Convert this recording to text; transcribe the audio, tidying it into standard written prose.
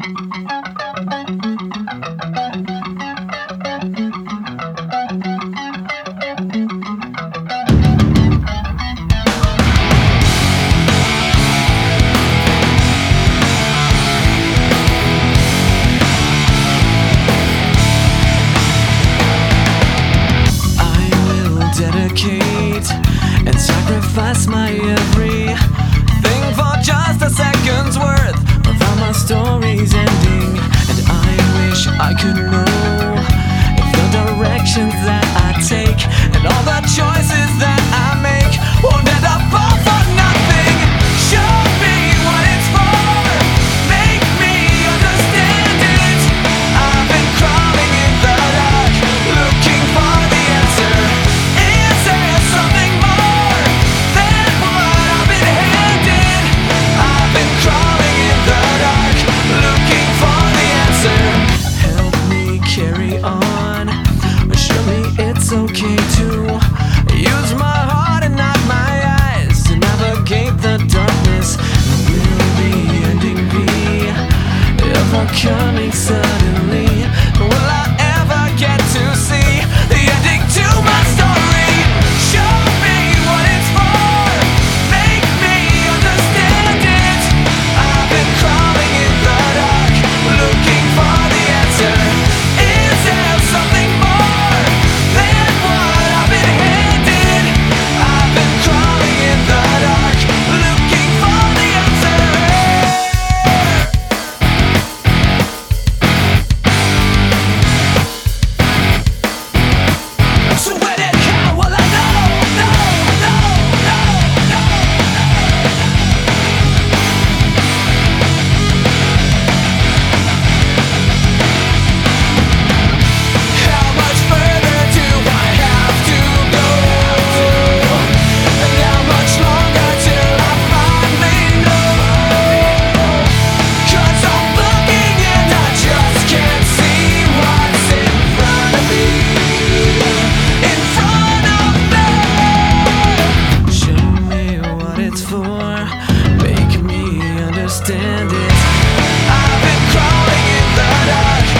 And sacrifice my everything for just a second's worth of my story's ending. And I wish I could know if the directions that I take and all the choices that I make won't end up all for nothing. Show me what it's for, make me understand it. I've been crawling in the dark, looking for the answer. Is there something more than what I've been handed? I've been crawling in the dark, looking for the answer. Help me carry on, show me it's okay to use my heart and not my eyes to navigate the darkness. Will the ending be ever coming suddenly? Will I ever get to see the ending to my story? Show me what it's for, make me understand it. I've been crawling in the dark, looking for the answer. Is there something more than what I've been handed? I've been crawling in the dark, looking for the answer. So when and how will I know? How much further do I have to go? And how much longer till I finally know? 'Cause I'm looking and I just can't see what's in front of me. In front of me. Show me what it's for, make me understand it. I've been crawling in the dark,